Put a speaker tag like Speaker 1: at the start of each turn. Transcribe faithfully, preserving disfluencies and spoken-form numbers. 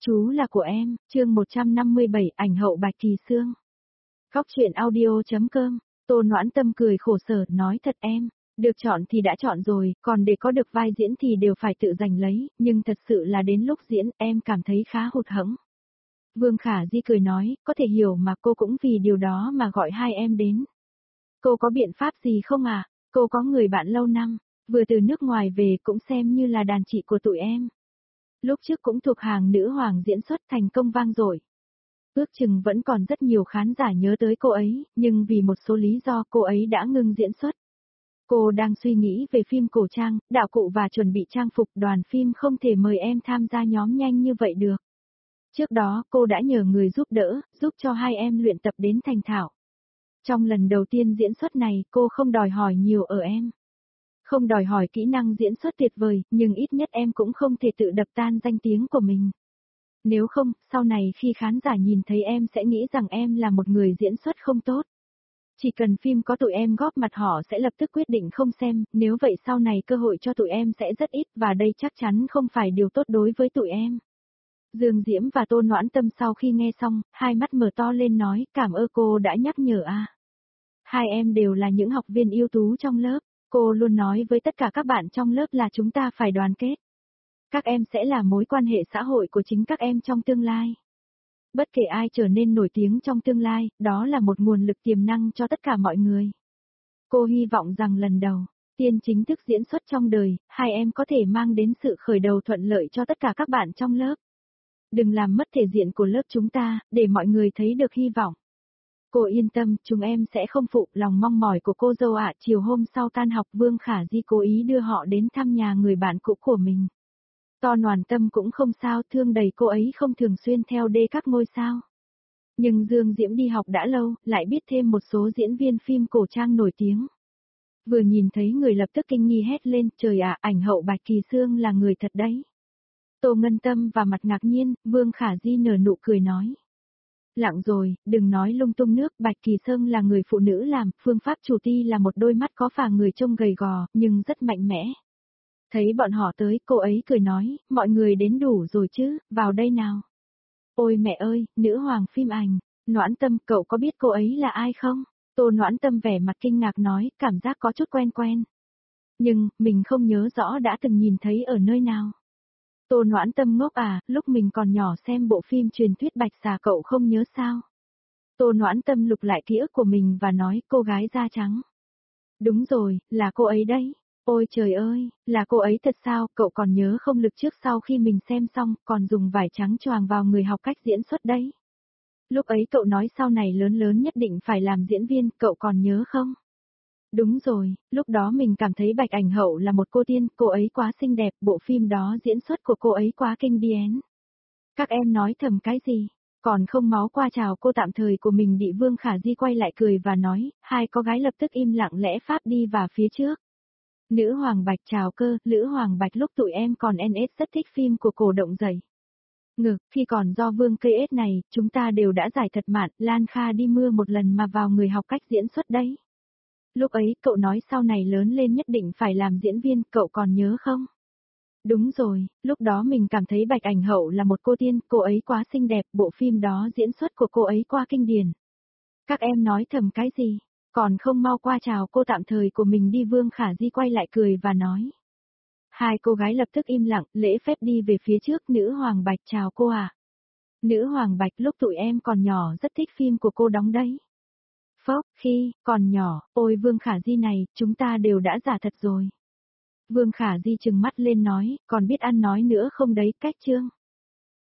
Speaker 1: Chú là của em, chương một trăm năm mươi bảy ảnh hậu Bạch Kỳ Xương. Góc truyện audio.com, Tô Noãn Tâm cười khổ sở nói thật em, được chọn thì đã chọn rồi, còn để có được vai diễn thì đều phải tự giành lấy, nhưng thật sự là đến lúc diễn em cảm thấy khá hụt hẫng. Vương Khả Di cười nói, có thể hiểu mà cô cũng vì điều đó mà gọi hai em đến. Cô có biện pháp gì không à? Cô có người bạn lâu năm, vừa từ nước ngoài về cũng xem như là đàn chị của tụi em. Lúc trước cũng thuộc hàng nữ hoàng diễn xuất thành công vang dội. Ước chừng vẫn còn rất nhiều khán giả nhớ tới cô ấy, nhưng vì một số lý do cô ấy đã ngưng diễn xuất. Cô đang suy nghĩ về phim cổ trang, đạo cụ và chuẩn bị trang phục, đoàn phim không thể mời em tham gia nhóm nhanh như vậy được. Trước đó cô đã nhờ người giúp đỡ, giúp cho hai em luyện tập đến thành thạo. Trong lần đầu tiên diễn xuất này cô không đòi hỏi nhiều ở em. Không đòi hỏi kỹ năng diễn xuất tuyệt vời, nhưng ít nhất em cũng không thể tự đập tan danh tiếng của mình. Nếu không, sau này khi khán giả nhìn thấy em sẽ nghĩ rằng em là một người diễn xuất không tốt. Chỉ cần phim có tụi em góp mặt họ sẽ lập tức quyết định không xem, nếu vậy sau này cơ hội cho tụi em sẽ rất ít và đây chắc chắn không phải điều tốt đối với tụi em. Dương Diễm và Tô Noãn Tâm sau khi nghe xong, hai mắt mở to lên nói cảm ơn cô đã nhắc nhở a. Hai em đều là những học viên ưu tú trong lớp. Cô luôn nói với tất cả các bạn trong lớp là chúng ta phải đoàn kết. Các em sẽ là mối quan hệ xã hội của chính các em trong tương lai. Bất kể ai trở nên nổi tiếng trong tương lai, đó là một nguồn lực tiềm năng cho tất cả mọi người. Cô hy vọng rằng lần đầu, tiên chính thức diễn xuất trong đời, hai em có thể mang đến sự khởi đầu thuận lợi cho tất cả các bạn trong lớp. Đừng làm mất thể diện của lớp chúng ta, để mọi người thấy được hy vọng. Cô yên tâm, chúng em sẽ không phụ lòng mong mỏi của cô dâu ạ. Chiều hôm sau tan học Vương Khả Di cố ý đưa họ đến thăm nhà người bạn cũ của mình. To Noãn Tâm cũng không sao, thương đầy cô ấy không thường xuyên theo đê các ngôi sao. Nhưng Dương Diễm đi học đã lâu, lại biết thêm một số diễn viên phim cổ trang nổi tiếng. Vừa nhìn thấy người lập tức kinh nghi hét lên, trời ạ, ảnh hậu Bạch Kỳ Xương là người thật đấy. Tô Ngân Tâm và mặt ngạc nhiên, Vương Khả Di nở nụ cười nói. Lặng rồi, đừng nói lung tung nước, Bạch Kỳ Sơn là người phụ nữ làm, phương pháp chủ ti là một đôi mắt có phà người trông gầy gò, nhưng rất mạnh mẽ. Thấy bọn họ tới, cô ấy cười nói, mọi người đến đủ rồi chứ, vào đây nào. Ôi mẹ ơi, nữ hoàng phim ảnh, Noãn Tâm, cậu có biết cô ấy là ai không? Tô Noãn Tâm vẻ mặt kinh ngạc nói, cảm giác có chút quen quen. Nhưng, mình không nhớ rõ đã từng nhìn thấy ở nơi nào. Tô Noãn Tâm ngốc à, lúc mình còn nhỏ xem bộ phim truyền thuyết Bạch Xà cậu không nhớ sao? Tô Noãn Tâm lục lại ký ức của mình và nói cô gái da trắng. Đúng rồi, là cô ấy đấy. Ôi trời ơi, là cô ấy thật sao, cậu còn nhớ không lực trước sau khi mình xem xong còn dùng vải trắng choàng vào người học cách diễn xuất đấy. Lúc ấy cậu nói sau này lớn lớn nhất định phải làm diễn viên, cậu còn nhớ không? Đúng rồi, lúc đó mình cảm thấy Bạch Ảnh Hậu là một cô tiên, cô ấy quá xinh đẹp, bộ phim đó diễn xuất của cô ấy quá kinh điển. Các em nói thầm cái gì? Còn không máu qua chào cô tạm thời của mình. Địa Vương Khả Di quay lại cười và nói, hai cô gái lập tức im lặng lẽ pháp đi vào phía trước. Nữ Hoàng Bạch chào cơ, Nữ Hoàng Bạch lúc tụi em còn en ét rất thích phim của cổ động dày. Ngực, khi còn do Vương ca ét này, chúng ta đều đã giải thật mạn, Lan Kha đi mưa một lần mà vào người học cách diễn xuất đấy. Lúc ấy, cậu nói sau này lớn lên nhất định phải làm diễn viên, cậu còn nhớ không? Đúng rồi, lúc đó mình cảm thấy Bạch Ảnh Hậu là một cô tiên, cô ấy quá xinh đẹp, bộ phim đó diễn xuất của cô ấy quá kinh điển. Các em nói thầm cái gì? Còn không mau qua chào cô tạm thời của mình đi. Vương Khả Di quay lại cười và nói. Hai cô gái lập tức im lặng, lễ phép đi về phía trước. Nữ Hoàng Bạch chào cô à? Nữ Hoàng Bạch lúc tụi em còn nhỏ rất thích phim của cô đóng đấy. Phốc, khi, còn nhỏ, ôi Vương Khả Di này, chúng ta đều đã già thật rồi. Vương Khả Di trừng mắt lên nói, còn biết ăn nói nữa không đấy, cách chương.